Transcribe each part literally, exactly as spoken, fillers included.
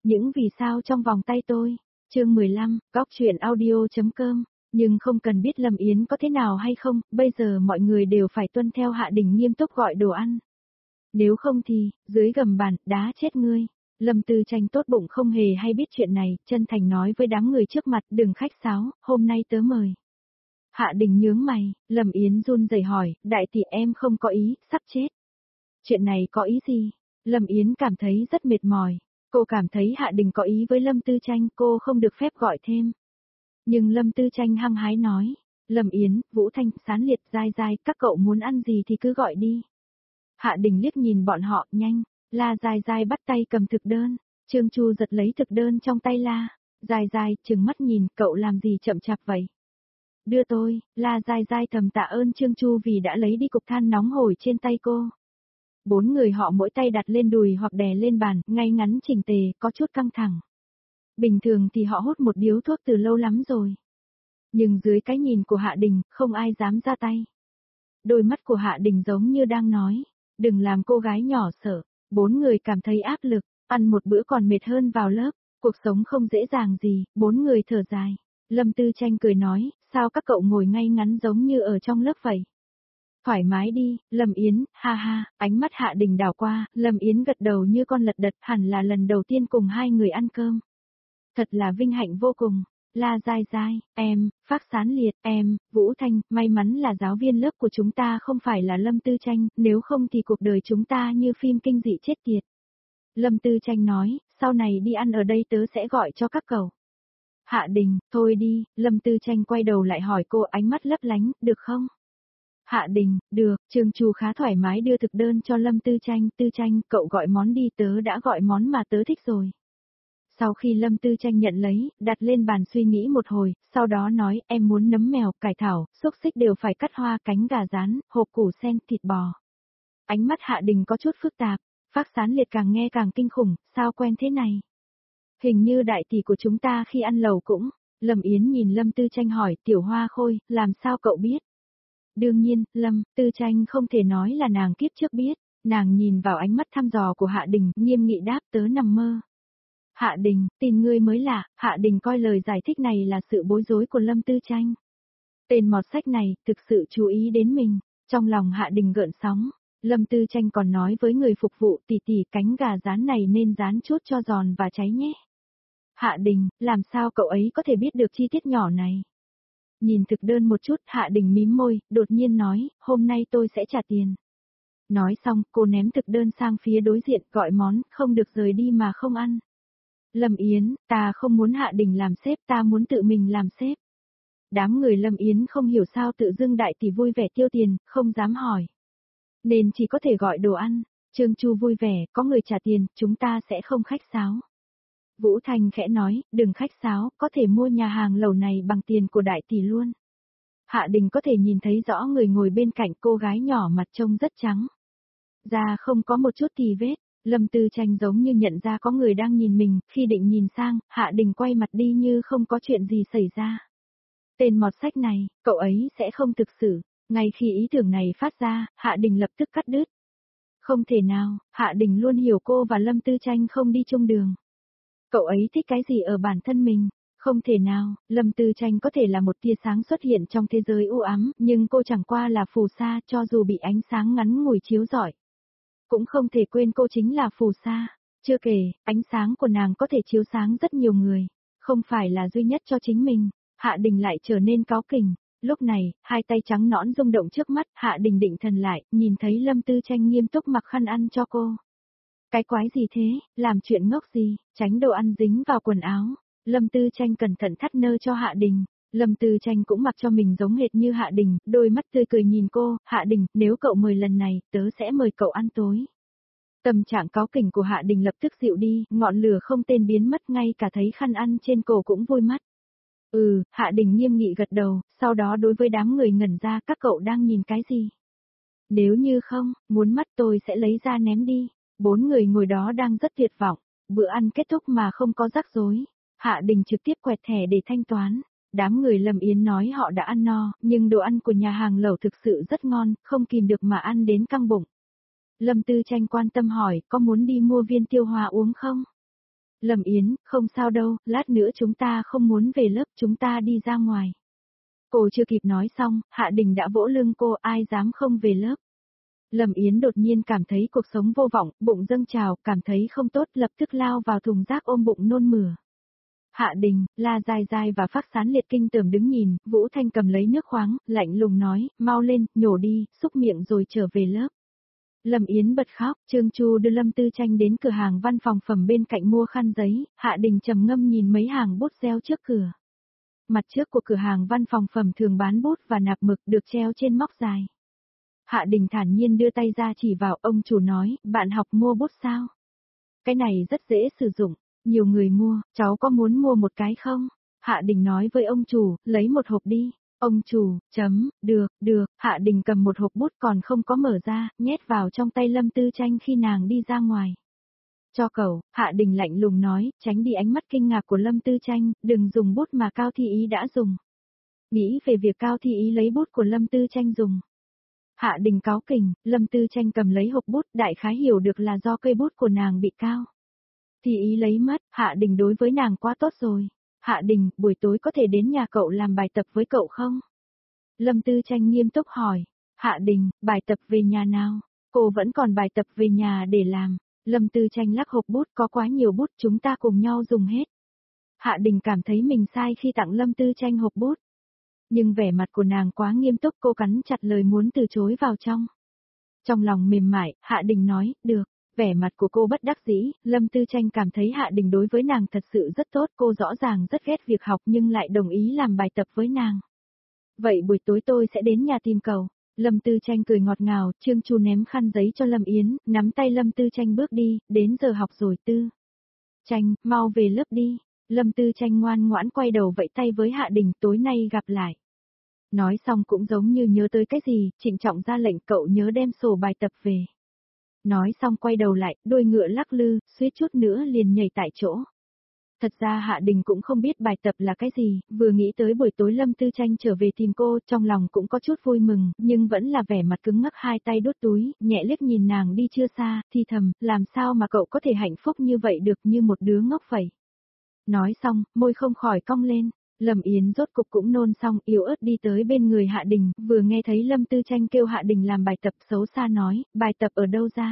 Những vì sao trong vòng tay tôi. Chương mười lăm, góc truyện audio.com. Nhưng không cần biết Lâm Yến có thế nào hay không, bây giờ mọi người đều phải tuân theo Hạ Đình nghiêm túc gọi đồ ăn. Nếu không thì, dưới gầm bàn, đá chết ngươi. Lâm Tư Tranh tốt bụng không hề hay biết chuyện này, chân thành nói với đám người trước mặt, đừng khách sáo, hôm nay tớ mời. Hạ Đình nhướng mày, Lâm Yến run rẩy hỏi, đại tỷ em không có ý, sắp chết. Chuyện này có ý gì? Lâm Yến cảm thấy rất mệt mỏi. Cô cảm thấy Hạ Đình có ý với Lâm Tư Tranh, cô không được phép gọi thêm. Nhưng Lâm Tư Tranh hăng hái nói, Lâm Yến, Vũ Thanh, Sán Liệt, Giai Giai, các cậu muốn ăn gì thì cứ gọi đi. Hạ Đình liếc nhìn bọn họ, nhanh, La Giai Giai bắt tay cầm thực đơn, Trương Chu giật lấy thực đơn trong tay La, Giai Giai, trừng mắt nhìn, cậu làm gì chậm chạp vậy? Đưa tôi, La Giai Giai thầm tạ ơn Trương Chu vì đã lấy đi cục than nóng hổi trên tay cô. Bốn người họ mỗi tay đặt lên đùi hoặc đè lên bàn, ngay ngắn chỉnh tề, có chút căng thẳng. Bình thường thì họ hút một điếu thuốc từ lâu lắm rồi. Nhưng dưới cái nhìn của Hạ Đình, không ai dám ra tay. Đôi mắt của Hạ Đình giống như đang nói, đừng làm cô gái nhỏ sợ. Bốn người cảm thấy áp lực, ăn một bữa còn mệt hơn vào lớp, cuộc sống không dễ dàng gì, bốn người thở dài. Lâm Tư Tranh cười nói, sao các cậu ngồi ngay ngắn giống như ở trong lớp vậy? Thoải mái đi, Lâm Yến, ha ha, ánh mắt Hạ Đình đảo qua, Lâm Yến gật đầu như con lật đật, hẳn là lần đầu tiên cùng hai người ăn cơm. Thật là vinh hạnh vô cùng. La Giai Giai, em, Phác Sán Liệt, em, Vũ Thanh, may mắn là giáo viên lớp của chúng ta không phải là Lâm Tư Tranh, nếu không thì cuộc đời chúng ta như phim kinh dị chết tiệt. Lâm Tư Tranh nói, sau này đi ăn ở đây tớ sẽ gọi cho các cậu. Hạ Đình, thôi đi, Lâm Tư Tranh quay đầu lại hỏi cô ánh mắt lấp lánh, được không? Hạ Đình, được, Trương Chu khá thoải mái đưa thực đơn cho Lâm Tư Tranh, Tư Tranh, cậu gọi món đi, tớ đã gọi món mà tớ thích rồi. Sau khi Lâm Tư Tranh nhận lấy, đặt lên bàn suy nghĩ một hồi, sau đó nói, em muốn nấm mèo, cải thảo, xúc xích đều phải cắt hoa, cánh gà rán, hộp củ sen, thịt bò. Ánh mắt Hạ Đình có chút phức tạp, Phác Sán Liệt càng nghe càng kinh khủng, sao quen thế này? Hình như đại tỷ của chúng ta khi ăn lẩu cũng. Lâm Yến nhìn Lâm Tư Tranh hỏi, Tiểu Hoa Khôi, làm sao cậu biết? Đương nhiên, Lâm Tư Tranh không thể nói là nàng kiếp trước biết, nàng nhìn vào ánh mắt thăm dò của Hạ Đình, nghiêm nghị đáp, tớ nằm mơ. Hạ Đình, tin ngươi mới lạ, Hạ Đình coi lời giải thích này là sự bối rối của Lâm Tư Tranh. Tên mọt sách này, thực sự chú ý đến mình, trong lòng Hạ Đình gợn sóng. Lâm Tư Tranh còn nói với người phục vụ, tỷ tỷ, cánh gà rán này nên rán chút cho giòn và cháy nhé. Hạ Đình, làm sao cậu ấy có thể biết được chi tiết nhỏ này? Nhìn thực đơn một chút, Hạ Đình mím môi, đột nhiên nói, hôm nay tôi sẽ trả tiền. Nói xong, cô ném thực đơn sang phía đối diện, gọi món, không được rời đi mà không ăn. Lâm Yến, ta không muốn Hạ Đình làm sếp, ta muốn tự mình làm sếp. Đám người Lâm Yến không hiểu sao tự dưng đại tỷ vui vẻ tiêu tiền, không dám hỏi. Nên chỉ có thể gọi đồ ăn. Trương Chu vui vẻ, có người trả tiền, chúng ta sẽ không khách sáo. Vũ Thanh khẽ nói, đừng khách sáo, có thể mua nhà hàng lẩu này bằng tiền của đại tỷ luôn. Hạ Đình có thể nhìn thấy rõ người ngồi bên cạnh, cô gái nhỏ mặt trông rất trắng. Da không có một chút tì vết. Lâm Tư Tranh giống như nhận ra có người đang nhìn mình, khi định nhìn sang, Hạ Đình quay mặt đi như không có chuyện gì xảy ra. Tên mọt sách này, cậu ấy sẽ không thực sự. Ngay khi ý tưởng này phát ra, Hạ Đình lập tức cắt đứt. Không thể nào, Hạ Đình luôn hiểu cô và Lâm Tư Tranh không đi chung đường. Cậu ấy thích cái gì ở bản thân mình? Không thể nào, Lâm Tư Tranh có thể là một tia sáng xuất hiện trong thế giới u ám, nhưng cô chẳng qua là phù sa, cho dù bị ánh sáng ngắn ngủi chiếu rọi. Cũng không thể quên cô chính là phù sa. Chưa kể, ánh sáng của nàng có thể chiếu sáng rất nhiều người, không phải là duy nhất cho chính mình. Hạ Đình lại trở nên cáu kỉnh. Lúc này, hai tay trắng nõn rung động trước mắt, Hạ Đình định thần lại, nhìn thấy Lâm Tư Tranh nghiêm túc mặc khăn ăn cho cô. Cái quái gì thế, làm chuyện ngốc gì, tránh đồ ăn dính vào quần áo. Lâm Tư Tranh cẩn thận thắt nơ cho Hạ Đình. Lâm Tư Tranh cũng mặc cho mình giống hệt như Hạ Đình, đôi mắt tươi cười nhìn cô, Hạ Đình, nếu cậu mời lần này, tớ sẽ mời cậu ăn tối. Tâm trạng cáu kỉnh của Hạ Đình lập tức dịu đi, ngọn lửa không tên biến mất, ngay cả thấy khăn ăn trên cổ cũng vui mắt. Ừ, Hạ Đình nghiêm nghị gật đầu, sau đó đối với đám người ngẩn ra, các cậu đang nhìn cái gì? Nếu như không, muốn mắt tôi sẽ lấy ra ném đi. Bốn người ngồi đó đang rất tuyệt vọng, bữa ăn kết thúc mà không có rắc rối. Hạ Đình trực tiếp quẹt thẻ để thanh toán. Đám người Lâm Yến nói họ đã ăn no, nhưng đồ ăn của nhà hàng lẩu thực sự rất ngon, không kìm được mà ăn đến căng bụng. Lâm Tư Tranh quan tâm hỏi, có muốn đi mua viên tiêu hóa uống không? Lâm Yến, không sao đâu, lát nữa chúng ta không muốn về lớp, chúng ta đi ra ngoài. Cô chưa kịp nói xong, Hạ Đình đã vỗ lưng cô, ai dám không về lớp. Lâm Yến đột nhiên cảm thấy cuộc sống vô vọng, bụng dâng trào, cảm thấy không tốt, lập tức lao vào thùng rác ôm bụng nôn mửa. Hạ Đình, La Giai Giai và Phác Sán Liệt kinh tởm đứng nhìn, Vũ Thanh cầm lấy nước khoáng, lạnh lùng nói, mau lên, nhổ đi, xúc miệng rồi trở về lớp. Lâm Yến bật khóc, Trương Chu đưa Lâm Tư Tranh đến cửa hàng văn phòng phẩm bên cạnh mua khăn giấy, Hạ Đình trầm ngâm nhìn mấy hàng bút treo trước cửa. Mặt trước của cửa hàng văn phòng phẩm thường bán bút và nạp mực được treo trên móc dài. Hạ Đình thản nhiên đưa tay ra chỉ vào, ông chủ nói, bạn học mua bút sao? Cái này rất dễ sử dụng, nhiều người mua, cháu có muốn mua một cái không? Hạ Đình nói với ông chủ, lấy một hộp đi. Ông chủ, chấm, được, được, Hạ Đình cầm một hộp bút còn không có mở ra, nhét vào trong tay Lâm Tư Tranh khi nàng đi ra ngoài. Cho cậu, Hạ Đình lạnh lùng nói, tránh đi ánh mắt kinh ngạc của Lâm Tư Tranh, đừng dùng bút mà Cao Thi Ý đã dùng. Nghĩ về việc Cao Thi Ý lấy bút của Lâm Tư Tranh dùng. Hạ Đình cáu kỉnh, Lâm Tư Tranh cầm lấy hộp bút, đại khái hiểu được là do cây bút của nàng bị cao Thi Ý lấy mất, Hạ Đình đối với nàng quá tốt rồi. Hạ Đình, buổi tối có thể đến nhà cậu làm bài tập với cậu không? Lâm Tư Tranh nghiêm túc hỏi. Hạ Đình, bài tập về nhà nào? Cô vẫn còn bài tập về nhà để làm. Lâm Tư Tranh lắc hộp bút, có quá nhiều bút, chúng ta cùng nhau dùng hết. Hạ Đình cảm thấy mình sai khi tặng Lâm Tư Tranh hộp bút. Nhưng vẻ mặt của nàng quá nghiêm túc, cô cắn chặt lời muốn từ chối vào trong. Trong lòng mềm mại, Hạ Đình nói, được. Vẻ mặt của cô bất đắc dĩ, Lâm Tư Tranh cảm thấy Hạ Đình đối với nàng thật sự rất tốt, cô rõ ràng rất ghét việc học nhưng lại đồng ý làm bài tập với nàng. Vậy buổi tối tôi sẽ đến nhà tìm cậu. Lâm Tư Tranh cười ngọt ngào, Trương Chu ném khăn giấy cho Lâm Yến, nắm tay Lâm Tư Tranh bước đi, đến giờ học rồi Tư. Tranh, mau về lớp đi. Lâm Tư Tranh ngoan ngoãn quay đầu vẫy tay với Hạ Đình, tối nay gặp lại. Nói xong cũng giống như nhớ tới cái gì, trịnh trọng ra lệnh cậu nhớ đem sổ bài tập về. Nói xong quay đầu lại, đuôi ngựa lắc lư, suýt chút nữa liền nhảy tại chỗ. Thật ra Hạ Đình cũng không biết bài tập là cái gì, vừa nghĩ tới buổi tối Lâm Tư Tranh trở về tìm cô, trong lòng cũng có chút vui mừng, nhưng vẫn là vẻ mặt cứng ngắc, hai tay đút túi, nhẹ liếc nhìn nàng đi chưa xa, thì thầm, làm sao mà cậu có thể hạnh phúc như vậy được, như một đứa ngốc vậy. Nói xong, môi không khỏi cong lên. Lâm Yến rốt cục cũng nôn xong, yếu ớt đi tới bên người Hạ Đình, vừa nghe thấy Lâm Tư Tranh kêu Hạ Đình làm bài tập, xấu xa nói, bài tập ở đâu ra?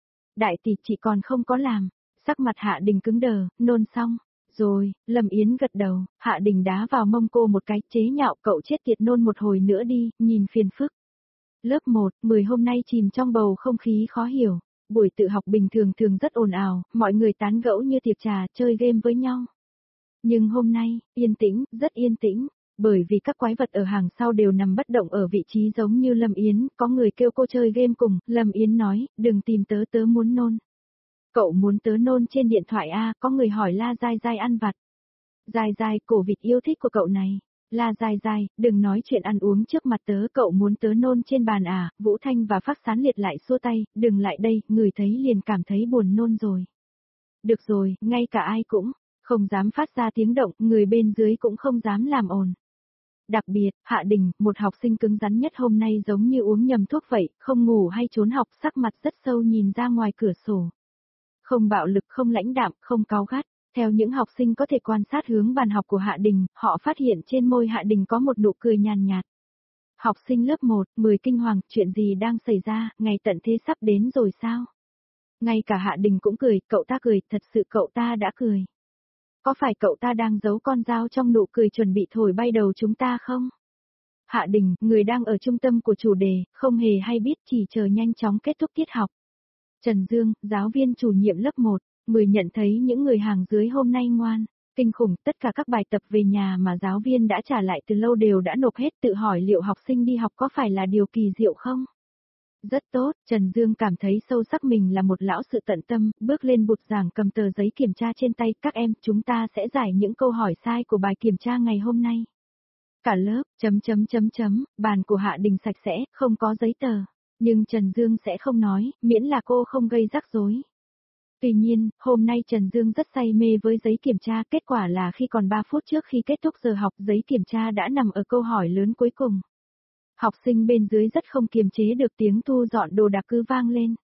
Đại tỷ chị còn không có làm. Sắc mặt Hạ Đình cứng đờ, nôn xong. Rồi, Lâm Yến gật đầu, Hạ Đình đá vào mông cô một cái, chế nhạo, cậu chết tiệt, nôn một hồi nữa đi, nhìn phiền phức. Lớp một, mười hôm nay chìm trong bầu không khí khó hiểu. Buổi tự học bình thường thường rất ồn ào, mọi người tán gẫu như tiệc trà, chơi game với nhau. Nhưng hôm nay, yên tĩnh, rất yên tĩnh, bởi vì các quái vật ở hàng sau đều nằm bất động ở vị trí giống như Lâm Yến, có người kêu cô chơi game cùng, Lâm Yến nói, đừng tìm tớ, tớ muốn nôn. Cậu muốn tớ nôn trên điện thoại à, có người hỏi La Giai Giai ăn vặt. Giai Giai, cổ vịt yêu thích của cậu này. La Giai Giai, đừng nói chuyện ăn uống trước mặt tớ, cậu muốn tớ nôn trên bàn à, Vũ Thanh và Phác Sán Liệt lại xua tay, đừng lại đây, người thấy liền cảm thấy buồn nôn rồi. Được rồi, ngay cả ai cũng không dám phát ra tiếng động, người bên dưới cũng không dám làm ồn. Đặc biệt, Hạ Đình, một học sinh cứng rắn nhất hôm nay giống như uống nhầm thuốc vậy, không ngủ hay trốn học, sắc mặt rất sâu nhìn ra ngoài cửa sổ. Không bạo lực, không lãnh đạm, không cáu gắt. Theo những học sinh có thể quan sát hướng bàn học của Hạ Đình, họ phát hiện trên môi Hạ Đình có một nụ cười nhàn nhạt. Học sinh lớp một, mười kinh hoàng, chuyện gì đang xảy ra, ngày tận thế sắp đến rồi sao? Ngay cả Hạ Đình cũng cười, cậu ta cười, thật sự cậu ta đã cười. Có phải cậu ta đang giấu con dao trong nụ cười chuẩn bị thổi bay đầu chúng ta không? Hạ Đình, người đang ở trung tâm của chủ đề, không hề hay biết, chỉ chờ nhanh chóng kết thúc tiết học. Trần Dương, giáo viên chủ nhiệm lớp một, mười nhận thấy những người hàng dưới hôm nay ngoan, kinh khủng, tất cả các bài tập về nhà mà giáo viên đã trả lại từ lâu đều đã nộp hết, tự hỏi liệu học sinh đi học có phải là điều kỳ diệu không? Rất tốt, Trần Dương cảm thấy sâu sắc mình là một lão sự tận tâm, bước lên bục giảng cầm tờ giấy kiểm tra trên tay, các em, chúng ta sẽ giải những câu hỏi sai của bài kiểm tra ngày hôm nay. Cả lớp, chấm chấm chấm chấm, bàn của Hạ Đình sạch sẽ, không có giấy tờ. Nhưng Trần Dương sẽ không nói, miễn là cô không gây rắc rối. Tuy nhiên, hôm nay Trần Dương rất say mê với giấy kiểm tra, kết quả là khi còn ba phút trước khi kết thúc giờ học, giấy kiểm tra đã nằm ở câu hỏi lớn cuối cùng. Học sinh bên dưới rất không kiềm chế được, tiếng thu dọn đồ đạc cứ vang lên.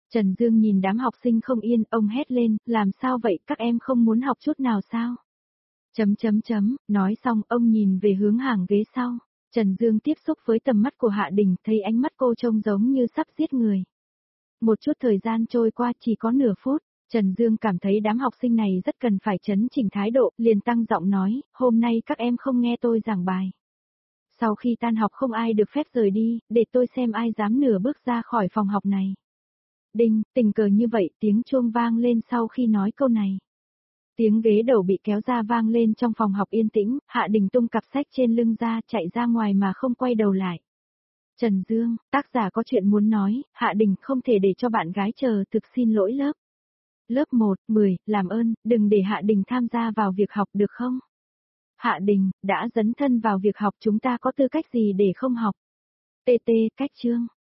Trần Dương nhìn đám học sinh không yên, ông hét lên, làm sao vậy, các em không muốn học chút nào sao? Chấm chấm chấm, nói xong ông nhìn về hướng hàng ghế sau. Trần Dương tiếp xúc với tầm mắt của Hạ Đình, thấy ánh mắt cô trông giống như sắp giết người. Một chút thời gian trôi qua chỉ có nửa phút, Trần Dương cảm thấy đám học sinh này rất cần phải chấn chỉnh thái độ, liền tăng giọng nói, hôm nay các em không nghe tôi giảng bài. Sau khi tan học không ai được phép rời đi, để tôi xem ai dám nửa bước ra khỏi phòng học này. Đinh, tình cờ như vậy tiếng chuông vang lên sau khi nói câu này. Tiếng ghế đầu bị kéo ra vang lên trong phòng học yên tĩnh, Hạ Đình tung cặp sách trên lưng ra chạy ra ngoài mà không quay đầu lại. Trần Dương, tác giả có chuyện muốn nói, Hạ Đình không thể để cho bạn gái chờ, thực xin lỗi lớp. Lớp một, mười, làm ơn, đừng để Hạ Đình tham gia vào việc học được không? Hạ Đình, đã dấn thân vào việc học chúng ta có tư cách gì để không học? tê tê, cách chương.